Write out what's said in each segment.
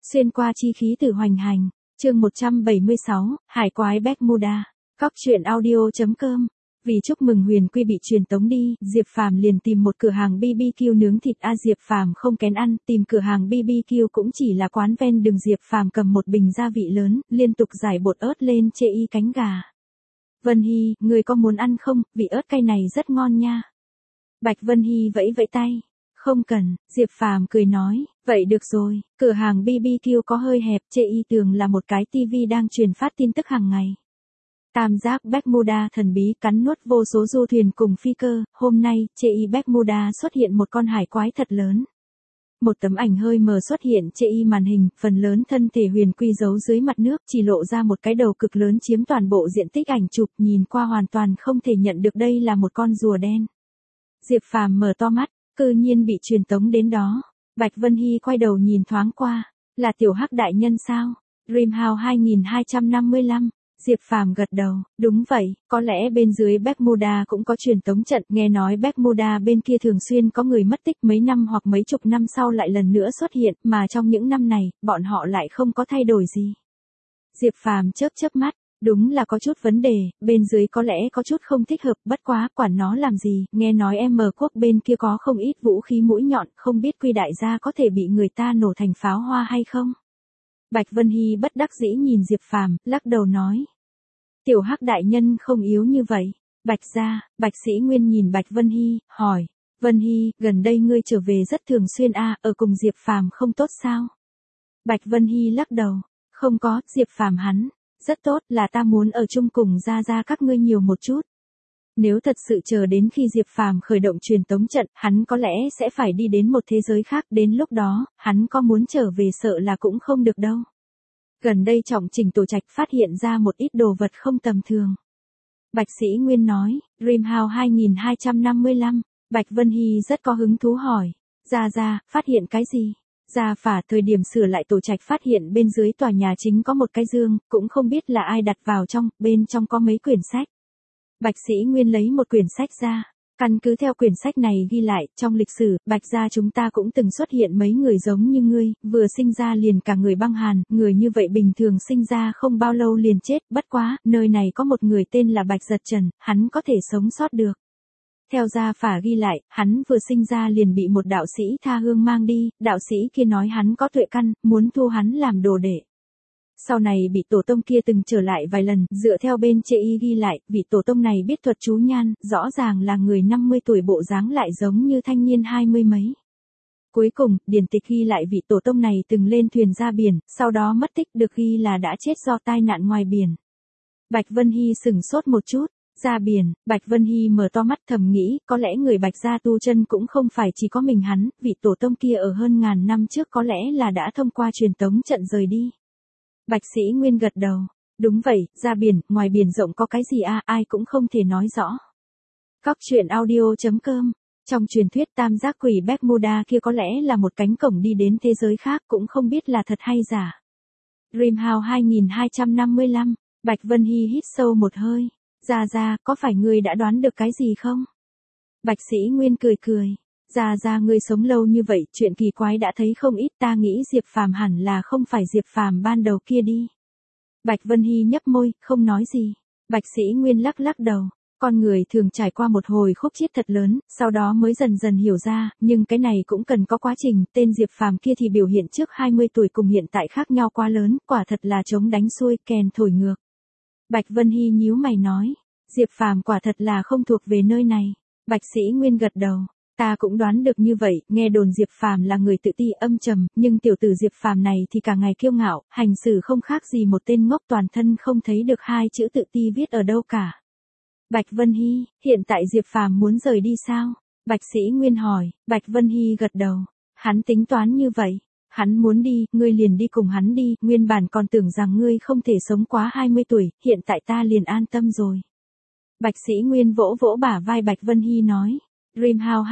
Xuyên qua chi khí từ hoành hành, chương 176, Hải quái Bermuda. Cóc truyện audio.com. Vì chúc mừng Huyền Quy bị truyền tống đi, Diệp Phàm liền tìm một cửa hàng BBQ nướng thịt. Diệp Phàm không kén ăn, tìm cửa hàng BBQ cũng chỉ là quán ven đường. Diệp Phàm cầm một bình gia vị lớn, liên tục rải bột ớt lên chê y cánh gà. Vân Hy, người có muốn ăn không, vị ớt cay này rất ngon nha. Bạch Vân Hy vẫy vẫy tay. Không cần, Diệp Phàm cười nói, vậy được rồi. Cửa hàng BBQ có hơi hẹp, chê y tường là một cái tivi đang truyền phát tin tức hàng ngày. Tam giác Bermuda thần bí cắn nuốt vô số du thuyền cùng phi cơ. Hôm nay, chê y Bermuda xuất hiện một con hải quái thật lớn. Một tấm ảnh hơi mờ xuất hiện chê y màn hình, phần lớn thân thể Huyền Quy giấu dưới mặt nước, chỉ lộ ra một cái đầu cực lớn chiếm toàn bộ diện tích ảnh chụp, nhìn qua hoàn toàn không thể nhận được đây là một con rùa đen. Diệp Phàm mở to mắt, cư nhiên bị truyền tống đến đó. Bạch Vân Hy quay đầu nhìn thoáng qua, là tiểu hắc đại nhân sao? Dreamhouse 2255. Diệp Phàm gật đầu, đúng vậy, có lẽ bên dưới Bermuda cũng có truyền tống trận, nghe nói Bermuda bên kia thường xuyên có người mất tích mấy năm hoặc mấy chục năm sau lại lần nữa xuất hiện, mà trong những năm này, bọn họ lại không có thay đổi gì. Diệp Phàm chớp mắt, đúng là có chút vấn đề, bên dưới có lẽ có chút không thích hợp, bất quá, quản nó làm gì, nghe nói M quốc bên kia có không ít vũ khí mũi nhọn, không biết Quy đại gia có thể bị người ta nổ thành pháo hoa hay không? Bạch Vân Hy bất đắc dĩ nhìn Diệp Phàm, lắc đầu nói. Tiểu hắc đại nhân không yếu như vậy. Bạch gia, Bạch Sĩ Nguyên nhìn Bạch Vân Hy, hỏi. Vân Hy, gần đây ngươi trở về rất thường xuyên ở cùng Diệp Phàm không tốt sao? Bạch Vân Hy lắc đầu. Không có, Diệp Phàm hắn. Rất tốt, là ta muốn ở chung cùng gia các ngươi nhiều một chút. Nếu thật sự chờ đến khi Diệp Phàm khởi động truyền tống trận, hắn có lẽ sẽ phải đi đến một thế giới khác, đến lúc đó, hắn có muốn trở về sợ là cũng không được đâu. Gần đây trọng trình tổ trạch phát hiện ra một ít đồ vật không tầm thường. Bạch Sĩ Nguyên nói, Dreamhouse 2255, Bạch Vân Hy rất có hứng thú hỏi, gia, phát hiện cái gì? Gia phả thời điểm sửa lại tổ trạch phát hiện bên dưới tòa nhà chính có một cái dương, cũng không biết là ai đặt vào trong, bên trong có mấy quyển sách. Bạch Sĩ Nguyên lấy một quyển sách ra, căn cứ theo quyển sách này ghi lại, trong lịch sử, Bạch gia chúng ta cũng từng xuất hiện mấy người giống như ngươi, vừa sinh ra liền cả người băng hàn, người như vậy bình thường sinh ra không bao lâu liền chết, bất quá, nơi này có một người tên là Bạch Giật Trần, hắn có thể sống sót được. Theo gia phả ghi lại, hắn vừa sinh ra liền bị một đạo sĩ tha hương mang đi, đạo sĩ kia nói hắn có tuệ căn, muốn thu hắn làm đồ đệ. Sau này bị tổ tông kia từng trở lại vài lần, dựa theo bên chê y ghi lại, vị tổ tông này biết thuật chú nhan, rõ ràng là người 50 tuổi bộ dáng lại giống như thanh niên 20 mấy. Cuối cùng, điển tịch ghi lại vị tổ tông này từng lên thuyền ra biển, sau đó mất tích, được ghi là đã chết do tai nạn ngoài biển. Bạch Vân Hy sửng sốt một chút. Ra biển, Bạch Vân Hy mở to mắt thầm nghĩ, có lẽ người Bạch gia tu chân cũng không phải chỉ có mình hắn, vị tổ tông kia ở hơn ngàn năm trước có lẽ là đã thông qua truyền tống trận rời đi. Bạch Sĩ Nguyên gật đầu, đúng vậy, ra biển, ngoài biển rộng có cái gì ai cũng không thể nói rõ. Cóc truyện audio.com. Trong truyền thuyết tam giác quỷ Bermuda kia có lẽ là một cánh cổng đi đến thế giới khác, cũng không biết là thật hay giả. Dreamhouse 2255, Bạch Vân Hy hít sâu một hơi. Gia, có phải ngươi đã đoán được cái gì không? Bạch Sĩ Nguyên cười. Gia, ngươi sống lâu như vậy, chuyện kỳ quái đã thấy không ít, ta nghĩ Diệp Phàm hẳn là không phải Diệp Phàm ban đầu kia đi. Bạch Vân Hy nhấp môi, không nói gì. Bạch Sĩ Nguyên lắc đầu. Con người thường trải qua một hồi khúc chiết thật lớn, sau đó mới dần dần hiểu ra, nhưng cái này cũng cần có quá trình, tên Diệp Phàm kia thì biểu hiện trước 20 tuổi cùng hiện tại khác nhau quá lớn, quả thật là chống đánh xuôi, kèn thổi ngược. Bạch Vân Hy nhíu mày nói, Diệp Phàm quả thật là không thuộc về nơi này. Bạch Sĩ Nguyên gật đầu, ta cũng đoán được như vậy, nghe đồn Diệp Phàm là người tự ti âm trầm, nhưng tiểu tử Diệp Phàm này thì cả ngày kiêu ngạo, hành xử không khác gì một tên ngốc, toàn thân không thấy được hai chữ tự ti viết ở đâu cả. Bạch Vân Hy, hiện tại Diệp Phàm muốn rời đi sao? Bạch Sĩ Nguyên hỏi. Bạch Vân Hy gật đầu, hắn tính toán như vậy. Hắn muốn đi, ngươi liền đi cùng hắn đi, nguyên bản còn tưởng rằng ngươi không thể sống quá 20 tuổi, hiện tại ta liền an tâm rồi. Bạch Sĩ Nguyên vỗ bả vai Bạch Vân Hy nói. Dreamhouse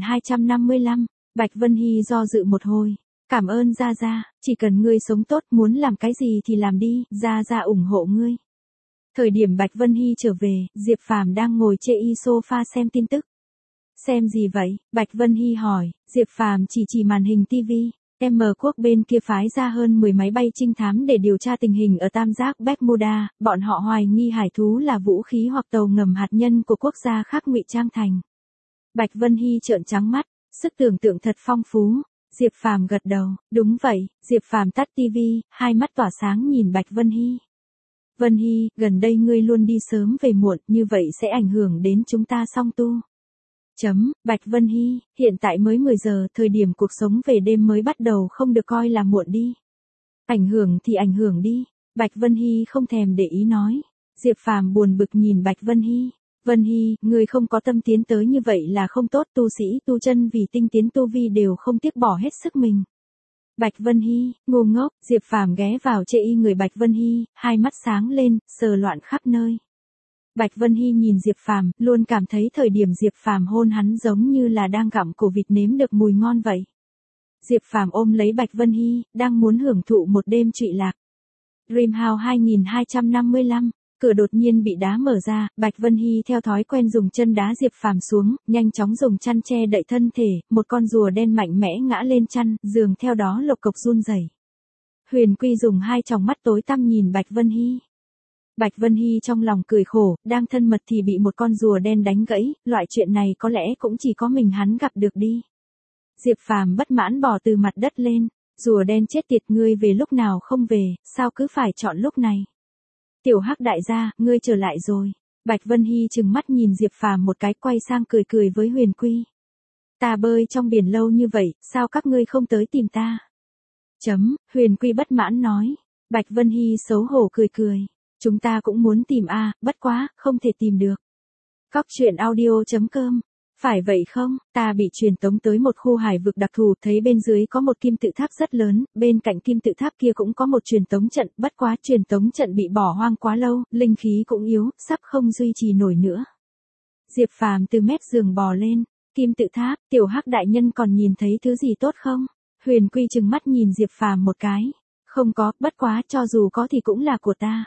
2255, Bạch Vân Hy do dự một hồi. Cảm ơn Gia, chỉ cần ngươi sống tốt, muốn làm cái gì thì làm đi, Gia ủng hộ ngươi. Thời điểm Bạch Vân Hy trở về, Diệp Phàm đang ngồi chê y sofa xem tin tức. Xem gì vậy? Bạch Vân Hy hỏi. Diệp Phàm chỉ màn hình tivi. M quốc bên kia phái ra hơn 10 máy bay trinh thám để điều tra tình hình ở tam giác Bermuda, bọn họ hoài nghi hải thú là vũ khí hoặc tàu ngầm hạt nhân của quốc gia khác ngụy trang thành. Bạch Vân Hy trợn trắng mắt, sức tưởng tượng thật phong phú. Diệp Phàm gật đầu, đúng vậy. Diệp Phàm tắt tivi, hai mắt tỏa sáng nhìn Bạch Vân Hy. Vân Hy, gần đây ngươi luôn đi sớm về muộn, như vậy sẽ ảnh hưởng đến chúng ta song tu. Bạch Vân Hy, hiện tại mới 10 giờ, thời điểm cuộc sống về đêm mới bắt đầu không được coi là muộn đi. Ảnh hưởng thì ảnh hưởng đi. Bạch Vân Hy không thèm để ý nói. Diệp Phàm buồn bực nhìn Bạch Vân Hy. Vân Hy, người không có tâm tiến tới như vậy là không tốt, tu sĩ tu chân vì tinh tiến tu vi đều không tiếc bỏ hết sức mình. Bạch Vân Hy, ngu ngốc. Diệp Phàm ghé vào chê y người Bạch Vân Hy, hai mắt sáng lên, sờ loạn khắp nơi. Bạch Vân Hy nhìn Diệp Phàm, luôn cảm thấy thời điểm Diệp Phàm hôn hắn giống như là đang gặm cổ vịt nếm được mùi ngon vậy. Diệp Phàm ôm lấy Bạch Vân Hy, đang muốn hưởng thụ một đêm trụy lạc. Dreamhouse 2255, cửa đột nhiên bị đá mở ra, Bạch Vân Hy theo thói quen dùng chân đá Diệp Phàm xuống, nhanh chóng dùng chăn che đậy thân thể, một con rùa đen mạnh mẽ ngã lên chăn, giường theo đó lộc cộc run rẩy. Huyền Quy dùng hai tròng mắt tối tăm nhìn Bạch Vân Hy. Bạch Vân Hy trong lòng cười khổ, đang thân mật thì bị một con rùa đen đánh gãy, loại chuyện này có lẽ cũng chỉ có mình hắn gặp được đi. Diệp Phàm bất mãn bò từ mặt đất lên, rùa đen chết tiệt, ngươi về lúc nào không về, sao cứ phải chọn lúc này. Tiểu Hắc đại gia, ngươi trở lại rồi. Bạch Vân Hy trừng mắt nhìn Diệp Phàm một cái, quay sang cười cười với Huyền Quy. Ta bơi trong biển lâu như vậy, sao các ngươi không tới tìm ta? Huyền Quy bất mãn nói. Bạch Vân Hy xấu hổ cười cười. Chúng ta cũng muốn tìm bất quá, không thể tìm được. Cóc truyện audio.com. Phải vậy không, ta bị truyền tống tới một khu hải vực đặc thù, thấy bên dưới có một kim tự tháp rất lớn, bên cạnh kim tự tháp kia cũng có một truyền tống trận, bất quá truyền tống trận bị bỏ hoang quá lâu, linh khí cũng yếu, sắp không duy trì nổi nữa. Diệp Phàm từ mép giường bò lên, kim tự tháp, Tiểu Hắc đại nhân còn nhìn thấy thứ gì tốt không? Huyền Quy trừng mắt nhìn Diệp Phàm một cái. Không có, bất quá cho dù có thì cũng là của ta.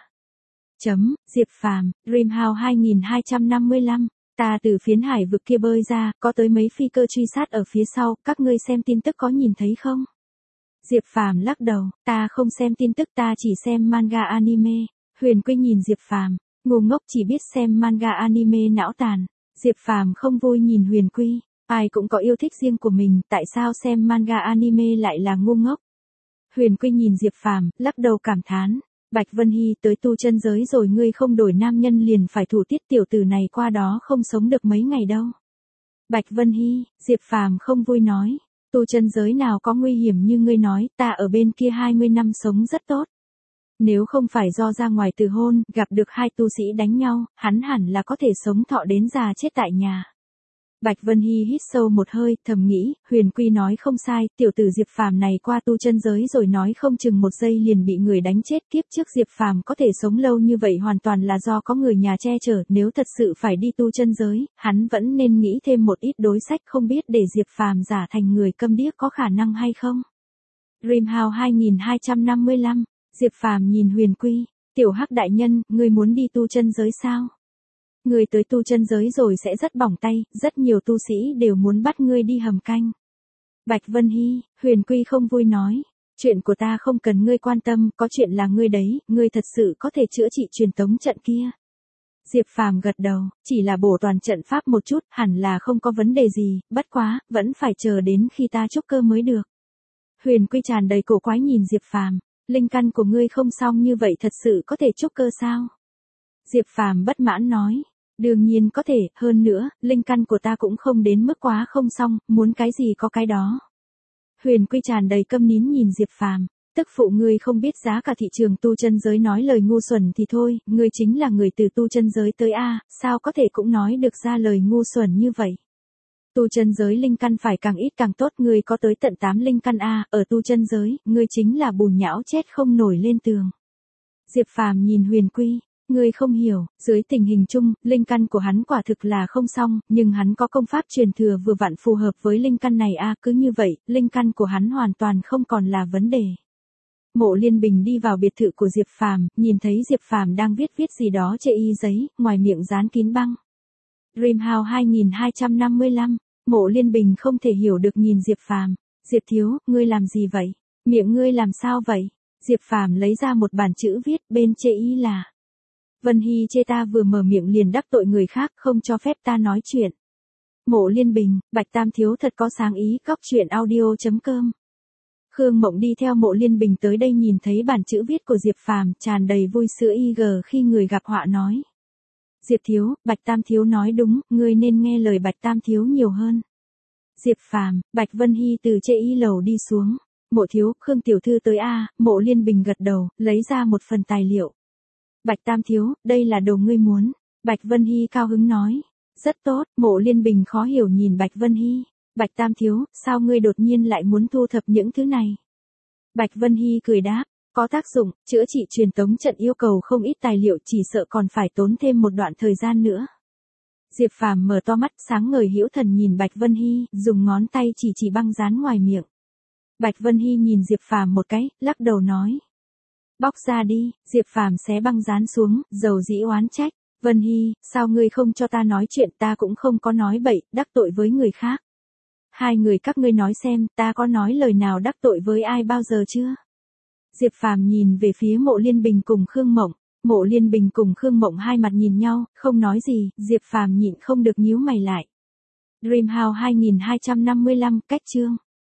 Diệp Phàm, Dreamhouse 2255. Ta từ phiến hải vực kia bơi ra, có tới mấy phi cơ truy sát ở phía sau, các ngươi xem tin tức có nhìn thấy không? Diệp Phàm lắc đầu, ta không xem tin tức, ta chỉ xem manga anime. Huyền Quy nhìn Diệp Phàm, ngu ngốc, chỉ biết xem manga anime não tàn. Diệp Phàm không vui nhìn Huyền Quy, ai cũng có yêu thích riêng của mình, tại sao xem manga anime lại là ngu ngốc? Huyền Quy nhìn Diệp Phàm, lắc đầu cảm thán. Bạch Vân Hy, tới tu chân giới rồi ngươi không đổi nam nhân liền phải thủ tiết, tiểu tử này qua đó không sống được mấy ngày đâu. Bạch Vân Hy, Diệp Phàm không vui nói, tu chân giới nào có nguy hiểm như ngươi nói, ta ở bên kia 20 năm sống rất tốt. Nếu không phải do ra ngoài từ hôn, gặp được hai tu sĩ đánh nhau, hắn hẳn là có thể sống thọ đến già chết tại nhà. Bạch Vân Hy hít sâu một hơi, thầm nghĩ, Huyền Quy nói không sai, tiểu tử Diệp Phàm này qua tu chân giới rồi nói không chừng một giây liền bị người đánh chết, kiếp trước Diệp Phàm có thể sống lâu như vậy hoàn toàn là do có người nhà che chở, nếu thật sự phải đi tu chân giới, hắn vẫn nên nghĩ thêm một ít đối sách, không biết để Diệp Phàm giả thành người câm điếc có khả năng hay không. Dreamhouse 2255, Diệp Phàm nhìn Huyền Quy, Tiểu Hắc đại nhân, ngươi muốn đi tu chân giới sao? Ngươi tới tu chân giới rồi sẽ rất bỏng tay, rất nhiều tu sĩ đều muốn bắt ngươi đi hầm canh. Bạch Vân Hy, Huyền Quy không vui nói, chuyện của ta không cần ngươi quan tâm, có chuyện là ngươi đấy, ngươi thật sự có thể chữa trị truyền tống trận kia. Diệp Phàm gật đầu, chỉ là bổ toàn trận pháp một chút, hẳn là không có vấn đề gì, bất quá, vẫn phải chờ đến khi ta trúc cơ mới được. Huyền Quy tràn đầy cổ quái nhìn Diệp Phàm, linh căn của ngươi không xong như vậy thật sự có thể trúc cơ sao? Diệp Phàm bất mãn nói. Đương nhiên có thể, hơn nữa, linh căn của ta cũng không đến mức quá không xong, muốn cái gì có cái đó. Huyền Quy tràn đầy câm nín nhìn Diệp Phàm, tức phụ ngươi không biết giá cả thị trường tu chân giới, nói lời ngu xuẩn thì thôi, ngươi chính là người từ tu chân giới tới sao có thể cũng nói được ra lời ngu xuẩn như vậy. Tu chân giới linh căn phải càng ít càng tốt, ngươi có tới tận 8 linh căn ở tu chân giới, ngươi chính là bùn nhão chết không nổi lên tường. Diệp Phàm nhìn Huyền Quy. Ngươi không hiểu, dưới tình hình chung, linh căn của hắn quả thực là không xong, nhưng hắn có công pháp truyền thừa vừa vặn phù hợp với linh căn này cứ như vậy, linh căn của hắn hoàn toàn không còn là vấn đề. Mộ Liên Bình đi vào biệt thự của Diệp Phàm, nhìn thấy Diệp Phàm đang viết gì đó trên y giấy, ngoài miệng dán kín băng. Dreamhouse 2255, Mộ Liên Bình không thể hiểu được nhìn Diệp Phàm. Diệp thiếu, ngươi làm gì vậy? Miệng ngươi làm sao vậy? Diệp Phàm lấy ra một bản chữ viết, bên chê ý là: Vân Hy chê ta vừa mở miệng liền đắc tội người khác, không cho phép ta nói chuyện. Mộ Liên Bình, Bạch Tam thiếu thật có sáng ý. Góc truyện audio.com. Khương Mộng đi theo Mộ Liên Bình tới đây, nhìn thấy bản chữ viết của Diệp Phàm, tràn đầy vui sữa IG khi người gặp họa nói: Diệp thiếu, Bạch Tam thiếu nói đúng, ngươi nên nghe lời Bạch Tam thiếu nhiều hơn. Diệp Phàm, Bạch Vân Hy từ chê y lầu đi xuống. Mộ thiếu, Khương tiểu thư tới a. Mộ Liên Bình gật đầu, lấy ra một phần tài liệu. Bạch Tam thiếu, đây là đồ ngươi muốn. Bạch Vân Hy cao hứng nói. Rất tốt. Mộ Liên Bình khó hiểu nhìn Bạch Vân Hy. Bạch Tam thiếu, sao ngươi đột nhiên lại muốn thu thập những thứ này? Bạch Vân Hy cười đáp, có tác dụng, chữa trị truyền tống trận yêu cầu không ít tài liệu, chỉ sợ còn phải tốn thêm một đoạn thời gian nữa. Diệp Phàm mở to mắt sáng ngời hữu thần nhìn Bạch Vân Hy, dùng ngón tay chỉ băng dán ngoài miệng. Bạch Vân Hy nhìn Diệp Phàm một cái, lắc đầu nói: Bóc ra đi. Diệp Phàm xé băng dán xuống, dầu dĩ oán trách: Vân Hy, sao ngươi không cho ta nói chuyện, ta cũng không có nói bậy, đắc tội với người khác. Hai người các ngươi nói xem, ta có nói lời nào đắc tội với ai bao giờ chưa? Diệp Phàm nhìn về phía Mộ Liên Bình cùng Khương Mộng. Mộ Liên Bình cùng Khương Mộng hai mặt nhìn nhau, không nói gì. Diệp Phàm nhịn không được nhíu mày lại. Dream House 2255, cách chương.